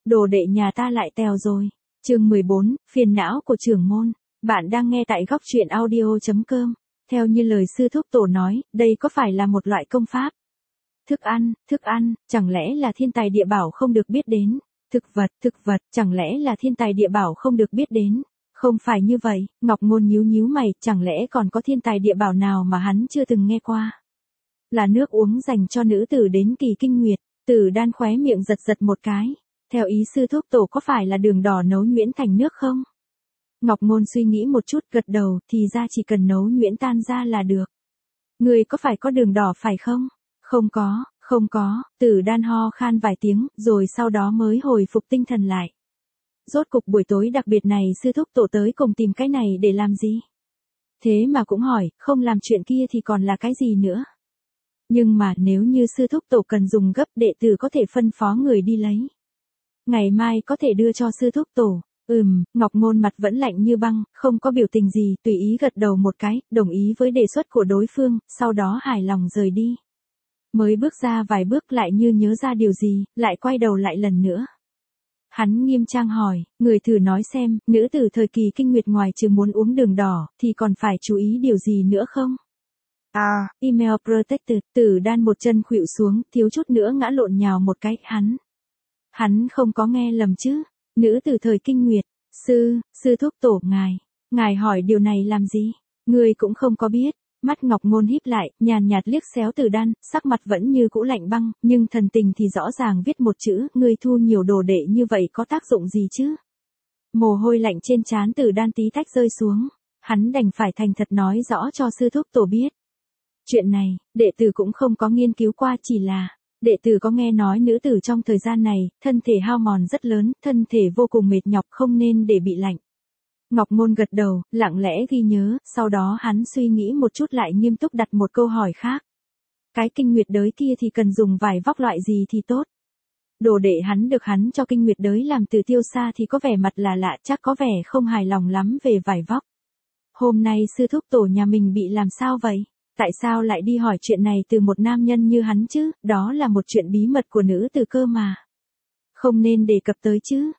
đồ đệ nhà ta lại tèo rồi. Chương 14, phiền não của trưởng môn. Bạn đang nghe tại góc truyện audio.com. Theo như lời sư thúc tổ nói, đây có phải là một loại công pháp? Thức ăn, chẳng lẽ là thiên tài địa bảo không được biết đến? Thực vật, chẳng lẽ là thiên tài địa bảo không được biết đến? Không phải như vậy, Ngọc Ngôn nhíu mày, chẳng lẽ còn có thiên tài địa bảo nào mà hắn chưa từng nghe qua? Là nước uống dành cho nữ tử đến kỳ kinh nguyệt. Tử Đan khóe miệng giật một cái. Theo ý sư thúc tổ có phải là đường đỏ nấu nhuyễn thành nước không? Ngọc Ngôn suy nghĩ một chút gật đầu, thì ra chỉ cần nấu nhuyễn tan ra là được. Người có phải có đường đỏ phải không? Không có, Tử Đan ho khan vài tiếng, rồi sau đó mới hồi phục tinh thần lại. Rốt cục buổi tối đặc biệt này sư thúc tổ tới cùng tìm cái này để làm gì? Thế mà cũng hỏi, không làm chuyện kia thì còn là cái gì nữa? Nhưng mà nếu như sư thúc tổ cần dùng gấp, đệ tử có thể phân phó người đi lấy. Ngày mai có thể đưa cho sư thúc tổ. Ngọc Ngôn mặt vẫn lạnh như băng, không có biểu tình gì, tùy ý gật đầu một cái, đồng ý với đề xuất của đối phương, sau đó hài lòng rời đi. Mới bước ra vài bước lại như nhớ ra điều gì, lại quay đầu lại lần nữa. Hắn nghiêm trang hỏi, người thử nói xem, nữ tử thời kỳ kinh nguyệt ngoài trừ muốn uống đường đỏ, thì còn phải chú ý điều gì nữa không? Email protected, Tử Đan một chân khuỵu xuống, thiếu chút nữa ngã lộn nhào một cái, Hắn không có nghe lầm chứ, nữ tử thời kinh nguyệt, sư thúc tổ ngài hỏi điều này làm gì? Người cũng không có biết. Mắt Ngọc Ngôn híp lại, nhàn nhạt liếc xéo Tử Đan, sắc mặt vẫn như cũ lạnh băng, nhưng thần tình thì rõ ràng viết một chữ, ngươi thu nhiều đồ đệ như vậy có tác dụng gì chứ? Mồ hôi lạnh trên trán Tử Đan tí tách rơi xuống, hắn đành phải thành thật nói rõ cho sư thúc tổ biết. Chuyện này, đệ tử cũng không có nghiên cứu qua, chỉ là, đệ tử có nghe nói nữ tử trong thời gian này, thân thể hao mòn rất lớn, thân thể vô cùng mệt nhọc, không nên để bị lạnh. Ngọc Ngôn gật đầu, lặng lẽ ghi nhớ, sau đó hắn suy nghĩ một chút lại nghiêm túc đặt một câu hỏi khác. Cái kinh nguyệt đới kia thì cần dùng vải vóc loại gì thì tốt? Đồ đệ hắn được hắn cho kinh nguyệt đới làm từ tiêu sa thì có vẻ mặt là lạ, chắc có vẻ không hài lòng lắm về vải vóc. Hôm nay sư thúc tổ nhà mình bị làm sao vậy? Tại sao lại đi hỏi chuyện này từ một nam nhân như hắn chứ, đó là một chuyện bí mật của nữ tử cơ mà. Không nên đề cập tới chứ.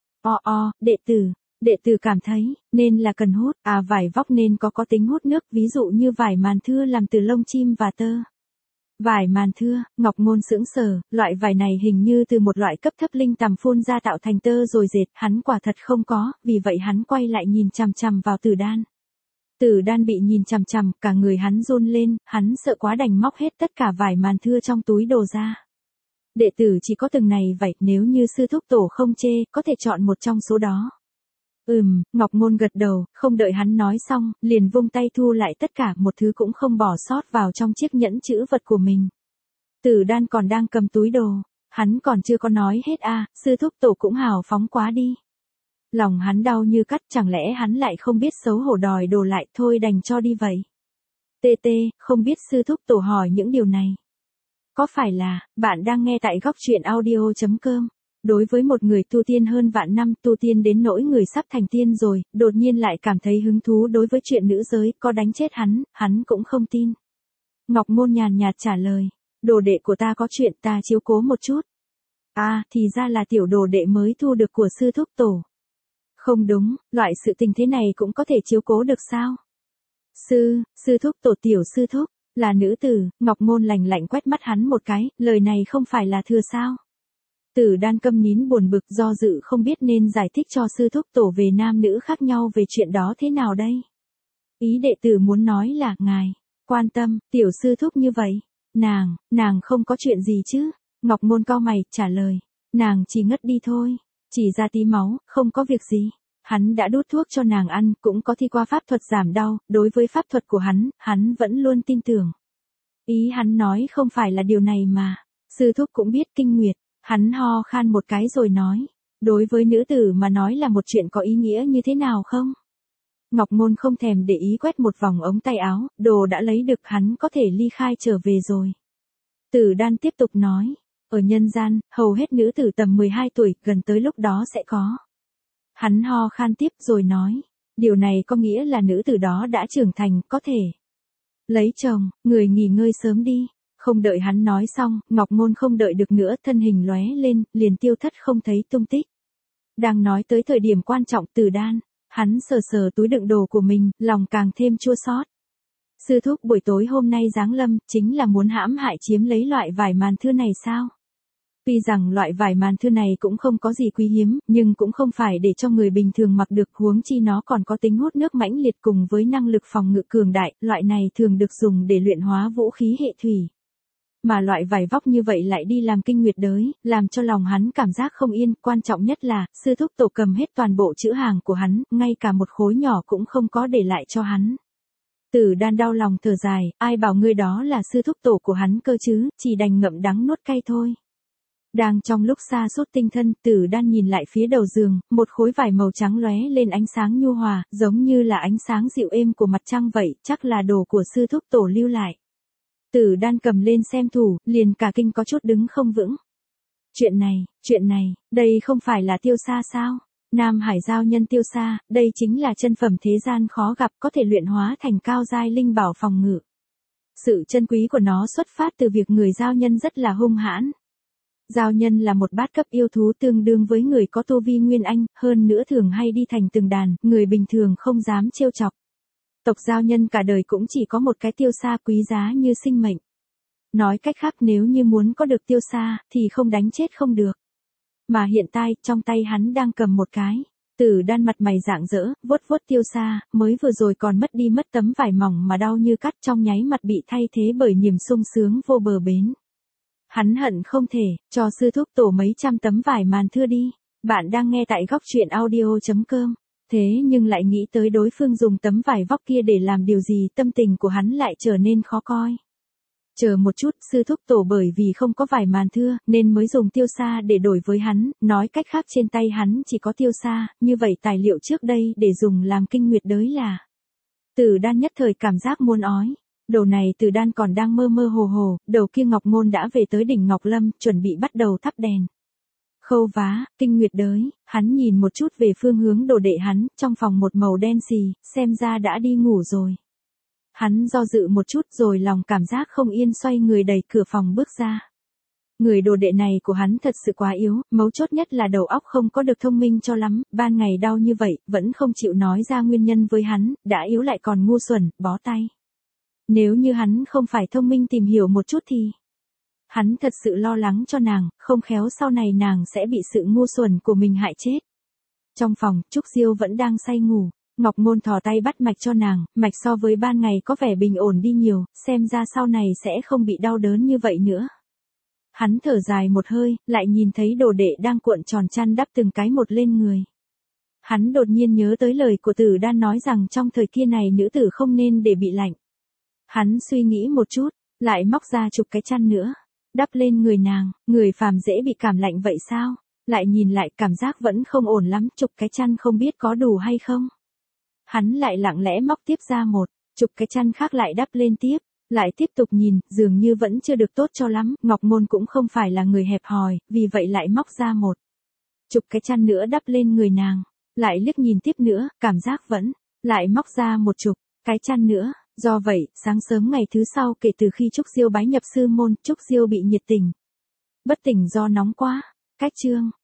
Đệ tử cảm thấy, nên là cần hút, vải vóc nên có tính hút nước, ví dụ như vải màn thưa làm từ lông chim và tơ. Vải màn thưa, Ngọc Ngôn sững sờ, loại vải này hình như từ một loại cấp thấp linh tằm phun ra tạo thành tơ rồi dệt, hắn quả thật không có, vì vậy hắn quay lại nhìn chằm chằm vào Tử Đan. Tử Đan bị nhìn chằm chằm, cả người hắn run lên, hắn sợ quá đành móc hết tất cả vải màn thưa trong túi đồ ra. Đệ tử chỉ có từng này vậy, nếu như sư thúc tổ không chê, có thể chọn một trong số đó. Ngọc Ngôn gật đầu, không đợi hắn nói xong, liền vung tay thu lại tất cả, một thứ cũng không bỏ sót vào trong chiếc nhẫn chữ vật của mình. Tử Đan còn đang cầm túi đồ, hắn còn chưa có nói hết sư thúc tổ cũng hào phóng quá đi. Lòng hắn đau như cắt, chẳng lẽ hắn lại không biết xấu hổ đòi đồ lại, thôi đành cho đi vậy. Không biết sư thúc tổ hỏi những điều này. Có phải là, bạn đang nghe tại góc truyện audio.com. Đối với một người tu tiên hơn vạn năm, tu tiên đến nỗi người sắp thành tiên rồi, đột nhiên lại cảm thấy hứng thú đối với chuyện nữ giới, có đánh chết hắn cũng không tin. Ngọc Ngôn nhàn nhạt trả lời, đồ đệ của ta có chuyện, ta chiếu cố một chút. Thì ra là tiểu đồ đệ mới thu được của sư thúc tổ. Không đúng, loại sự tình thế này cũng có thể chiếu cố được sao? Sư thúc tổ, tiểu sư thúc, là nữ tử. Ngọc Ngôn lạnh lạnh quét mắt hắn một cái, lời này không phải là thừa sao? Tử Đan câm nín buồn bực, do dự không biết nên giải thích cho sư thúc tổ về nam nữ khác nhau về chuyện đó thế nào đây. Ý đệ tử muốn nói là, ngài quan tâm tiểu sư thúc như vậy. Nàng không có chuyện gì chứ? Ngọc Ngôn cau mày, trả lời, nàng chỉ ngất đi thôi, chỉ ra tí máu, không có việc gì. Hắn đã đút thuốc cho nàng ăn, cũng có thi qua pháp thuật giảm đau, đối với pháp thuật của hắn vẫn luôn tin tưởng. Ý hắn nói không phải là điều này mà. Sư thúc cũng biết kinh nguyệt. Hắn ho khan một cái rồi nói, đối với nữ tử mà nói là một chuyện có ý nghĩa như thế nào không? Ngọc Ngôn không thèm để ý quét một vòng ống tay áo, đồ đã lấy được, hắn có thể ly khai trở về rồi. Tử Đan tiếp tục nói, ở nhân gian, hầu hết nữ tử tầm 12 tuổi, gần tới lúc đó sẽ có. Hắn ho khan tiếp rồi nói, điều này có nghĩa là nữ tử đó đã trưởng thành, có thể lấy chồng, người nghỉ ngơi sớm đi. Không đợi hắn nói xong, Ngọc Ngôn không đợi được nữa, thân hình lóe lên, liền tiêu thất không thấy tung tích. Đang nói tới thời điểm quan trọng Từ Đan, hắn sờ sờ túi đựng đồ của mình, lòng càng thêm chua xót. Sư thúc buổi tối hôm nay giáng lâm, chính là muốn hãm hại chiếm lấy loại vải màn thưa này sao? Tuy rằng loại vải màn thưa này cũng không có gì quý hiếm, nhưng cũng không phải để cho người bình thường mặc được, huống chi nó còn có tính hút nước mãnh liệt cùng với năng lực phòng ngự cường đại, loại này thường được dùng để luyện hóa vũ khí hệ thủy. Mà loại vải vóc như vậy lại đi làm kinh nguyệt đới, làm cho lòng hắn cảm giác không yên, quan trọng nhất là, sư thúc tổ cầm hết toàn bộ chữ hàng của hắn, ngay cả một khối nhỏ cũng không có để lại cho hắn. Tử Đan đau lòng thở dài, ai bảo ngươi đó là sư thúc tổ của hắn cơ chứ, chỉ đành ngậm đắng nuốt cay thôi. Đang trong lúc xa sút tinh thân, Tử Đan nhìn lại phía đầu giường, một khối vải màu trắng lóe lên ánh sáng nhu hòa, giống như là ánh sáng dịu êm của mặt trăng vậy, chắc là đồ của sư thúc tổ lưu lại. Tử Đan cầm lên xem thủ, liền cả kinh có chút đứng không vững. Chuyện này, đây không phải là Tiêu Sa sao? Nam Hải giao nhân Tiêu Sa, đây chính là chân phẩm thế gian khó gặp, có thể luyện hóa thành cao giai linh bảo phòng ngự. Sự chân quý của nó xuất phát từ việc người giao nhân rất là hung hãn. Giao nhân là một bát cấp yêu thú tương đương với người có tu vi nguyên anh, hơn nữa thường hay đi thành từng đàn, người bình thường không dám trêu chọc. Tộc giao nhân cả đời cũng chỉ có một cái Tiêu Sa quý giá như sinh mệnh. Nói cách khác nếu như muốn có được Tiêu Sa, thì không đánh chết không được. Mà hiện tại, trong tay hắn đang cầm một cái. Tử Đan mặt mày rạng rỡ, vuốt vuốt Tiêu Sa, mới vừa rồi còn mất tấm vải mỏng mà đau như cắt, trong nháy mặt bị thay thế bởi niềm sung sướng vô bờ bến. Hắn hận không thể, cho sư thúc tổ mấy trăm tấm vải màn thưa đi. Bạn đang nghe tại góc truyện audio.com. Thế nhưng lại nghĩ tới đối phương dùng tấm vải vóc kia để làm điều gì, tâm tình của hắn lại trở nên khó coi. Chờ một chút, sư thúc tổ bởi vì không có vải màn thưa, nên mới dùng Tiêu Sa để đổi với hắn, nói cách khác trên tay hắn chỉ có Tiêu Sa, như vậy tài liệu trước đây để dùng làm kinh nguyệt đới là. Tử Đan nhất thời cảm giác muốn ói. Đầu này Tử Đan còn đang mơ mơ hồ hồ, đầu kia Ngọc Ngôn đã về tới đỉnh Ngọc Lâm, chuẩn bị bắt đầu thắp đèn. Khâu vá, kinh nguyệt đới, hắn nhìn một chút về phương hướng đồ đệ hắn, trong phòng một màu đen xì, xem ra đã đi ngủ rồi. Hắn do dự một chút rồi lòng cảm giác không yên xoay người đẩy cửa phòng bước ra. Người đồ đệ này của hắn thật sự quá yếu, mấu chốt nhất là đầu óc không có được thông minh cho lắm, ban ngày đau như vậy, vẫn không chịu nói ra nguyên nhân với hắn, đã yếu lại còn ngu xuẩn, bó tay. Nếu như hắn không phải thông minh tìm hiểu một chút thì. Hắn thật sự lo lắng cho nàng, không khéo sau này nàng sẽ bị sự ngu xuẩn của mình hại chết. Trong phòng, Trúc Diêu vẫn đang say ngủ. Ngọc Ngôn thò tay bắt mạch cho nàng, mạch so với ban ngày có vẻ bình ổn đi nhiều, xem ra sau này sẽ không bị đau đớn như vậy nữa. Hắn thở dài một hơi, lại nhìn thấy đồ đệ đang cuộn tròn chăn đắp từng cái một lên người. Hắn đột nhiên nhớ tới lời của Tử Đan nói rằng trong thời kia này nữ tử không nên để bị lạnh. Hắn suy nghĩ một chút, lại móc ra chục cái chăn nữa, đắp lên người nàng, người phàm dễ bị cảm lạnh vậy sao? Lại nhìn lại cảm giác vẫn không ổn lắm, chục cái chăn không biết có đủ hay không? Hắn lại lặng lẽ móc tiếp ra một chục cái chăn khác lại đắp lên tiếp, lại tiếp tục nhìn, dường như vẫn chưa được tốt cho lắm, Ngọc Ngôn cũng không phải là người hẹp hòi, vì vậy lại móc ra một chục cái chăn nữa đắp lên người nàng, lại liếc nhìn tiếp nữa, cảm giác vẫn, lại móc ra một chục cái chăn nữa, do vậy, sáng sớm ngày thứ sau kể từ khi Trúc Diêu bái nhập sư môn, Trúc Diêu bị nhiệt tình. Bất tỉnh do nóng quá, cách chương.